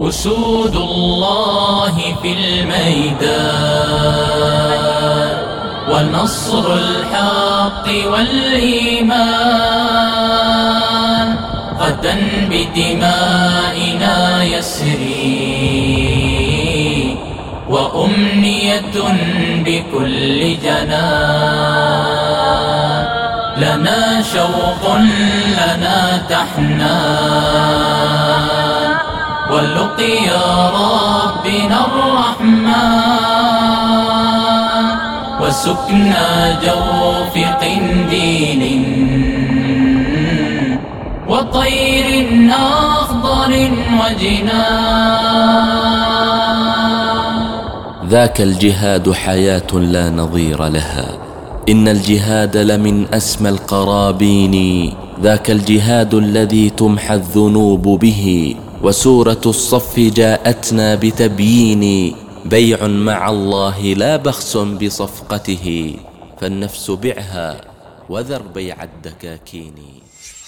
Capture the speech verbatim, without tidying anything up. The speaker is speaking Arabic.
أسود الله في الميدان، ونصر الحق والإيمان غدا بدمائنا يسري، وأمنية بكل جنان. لنا شوق لنا تحنان، ولقيا ربنا الرحمن، وسكنى جوف قنديل وطير أخضر وجنان. ذاك الجهاد حياة لا نظير لها، إن الجهاد لمن أسمى القرابين. ذاك الجهاد الذي تمحى الذنوب به، وسورة الصف جاءتنا بتبيين. بيع مع الله لا بخس بصفقته، فالنفس بعها وذر بيع الدكاكين.